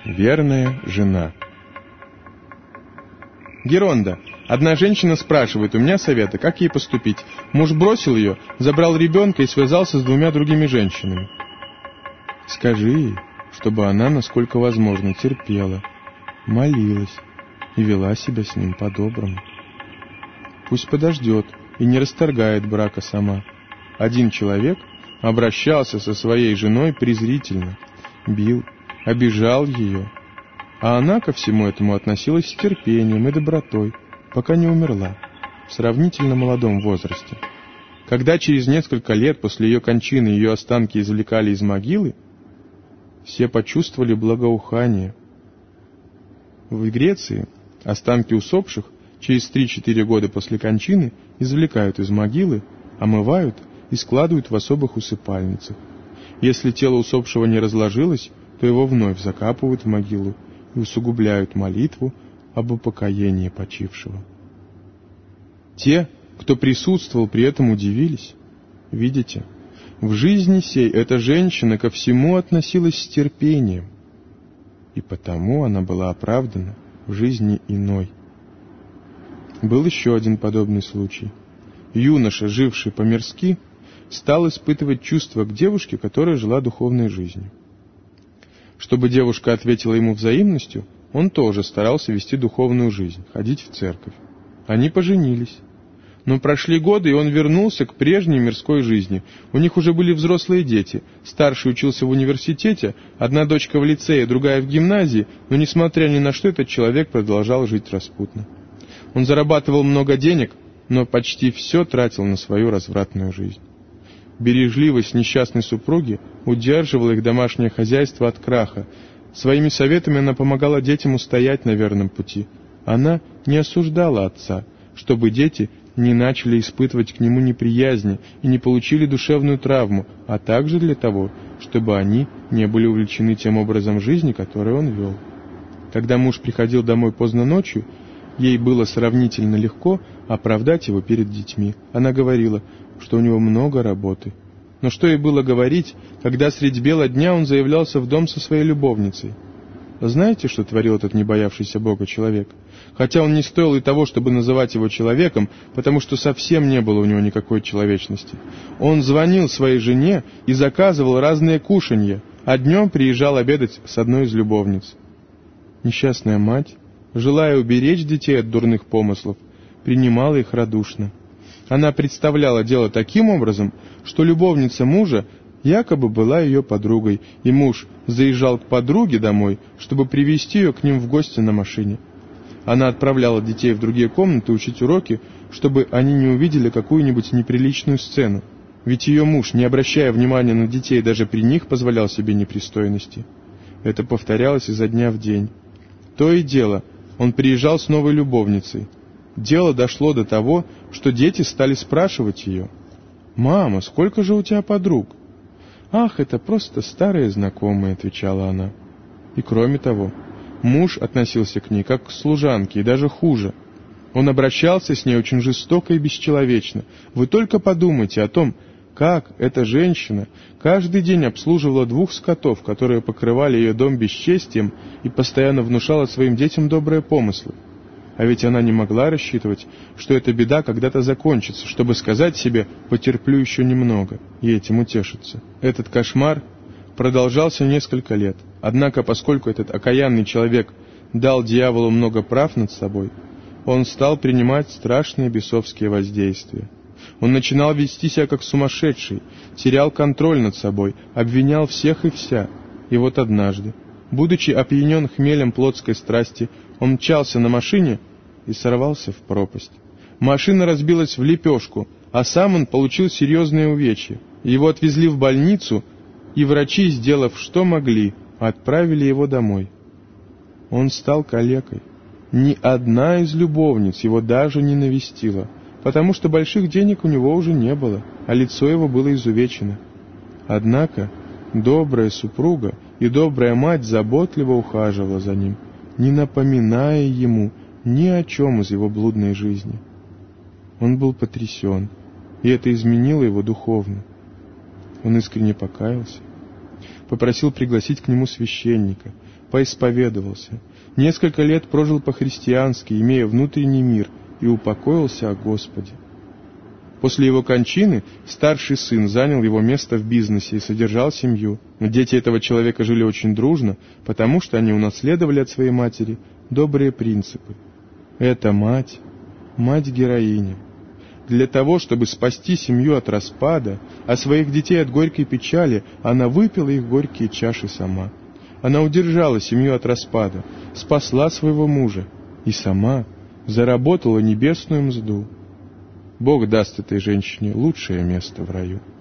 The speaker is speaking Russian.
Верная жена. Геронда. Одна женщина спрашивает у меня совета, как ей поступить. Муж бросил ее, забрал ребенка и связался с 2 другими женщинами. Скажи ей, чтобы она, насколько возможно, терпела, молилась и вела себя с ним по-доброму. Пусть подождет и не расторгает брака сама. Один человек обращался со своей женой презрительно, бил, обижал ее, а она ко всему этому относилась с терпением и добротой, пока не умерла, в сравнительно молодом возрасте. Когда через несколько лет после ее кончины ее останки извлекали из могилы, все почувствовали благоухание. В Греции останки усопших через 3-4 года после кончины извлекают из могилы, омывают и складывают в особых усыпальницах. Если тело усопшего не разложилось, то его вновь закапывают в могилу и усугубляют молитву об упокоении почившего. Те, кто присутствовал при этом, удивились. Видите, в жизни сей эта женщина ко всему относилась с терпением, и потому она была оправдана в жизни иной. Был еще один подобный случай. Юноша, живший по-мирски, стал испытывать чувства к девушке, которая жила духовной жизнью. Чтобы девушка ответила ему взаимностью, он тоже старался вести духовную жизнь, ходить в церковь. Они поженились. Но прошли годы, и он вернулся к прежней мирской жизни. У них уже были взрослые дети. Старший учился в университете, одна дочка в лицее, другая в гимназии, но, несмотря ни на что, этот человек продолжал жить распутно. Он зарабатывал много денег, но почти все тратил на свою развратную жизнь. Бережливость несчастной супруги удерживала их домашнее хозяйство от краха. Своими советами она помогала детям устоять на верном пути. Она не осуждала отца, чтобы дети не начали испытывать к нему неприязни и не получили душевную травму, а также для того, чтобы они не были увлечены тем образом жизни, который он вел. Когда муж приходил домой поздно ночью, ей было сравнительно легко оправдать его перед детьми. Она говорила, что у него много работы. Но что ей было говорить, когда средь бела дня он заявлялся в дом со своей любовницей? Знаете, что творил этот не боявшийся Бога человек? Хотя он не стоил и того, чтобы называть его человеком, потому что совсем не было у него никакой человечности. Он звонил своей жене и заказывал разные кушанья, а днем приезжал обедать с одной из любовниц. Несчастная мать, желая уберечь детей от дурных помыслов, принимала их радушно. Она представляла дело таким образом, что любовница мужа якобы была ее подругой, и муж заезжал к подруге домой, чтобы привезти ее к ним в гости на машине. Она отправляла детей в другие комнаты учить уроки, чтобы они не увидели какую-нибудь неприличную сцену. Ведь ее муж, не обращая внимания на детей, даже при них позволял себе непристойности. Это повторялось изо дня в день. То и дело, он приезжал с новой любовницей. Дело дошло до того, что дети стали спрашивать ее: «Мама, сколько же у тебя подруг?» «Ах, это просто старые знакомые», — отвечала она. И кроме того, муж относился к ней как к служанке, и даже хуже. Он обращался с ней очень жестоко и бесчеловечно. Вы только подумайте о том, как эта женщина каждый день обслуживала 2 скотов, которые покрывали ее дом бесчестием, и постоянно внушала своим детям добрые помыслы. А ведь она не могла рассчитывать, что эта беда когда-то закончится, чтобы сказать себе «потерплю еще немного» и этим утешиться. Этот кошмар продолжался несколько лет. Однако, поскольку этот окаянный человек дал дьяволу много прав над собой, он стал принимать страшные бесовские воздействия. Он начинал вести себя как сумасшедший, терял контроль над собой, обвинял всех и вся. И вот однажды, будучи опьянен хмелем плотской страсти, он мчался на машине и сорвался в пропасть. Машина разбилась в лепешку, а сам он получил серьезные увечья. Его отвезли в больницу, и врачи, сделав что могли, отправили его домой. Он стал калекой. Ни одна из любовниц его даже не навестила, потому что больших денег у него уже не было, а лицо его было изувечено. Однако добрая супруга и добрая мать заботливо ухаживала за ним, не напоминая ему ни о чем из его блудной жизни. Он был потрясен, и это изменило его духовно. Он искренне покаялся, попросил пригласить к нему священника, поисповедовался, несколько лет прожил по-христиански, имея внутренний мир, и упокоился о Господе. После его кончины старший сын занял его место в бизнесе и содержал семью. Но дети этого человека жили очень дружно, потому что они унаследовали от своей матери добрые принципы. Эта мать-героиня. Для того, чтобы спасти семью от распада, а своих детей от горькой печали, она выпила их горькие чаши сама. Она удержала семью от распада, спасла своего мужа и сама заработала небесную мзду. Бог даст этой женщине лучшее место в раю.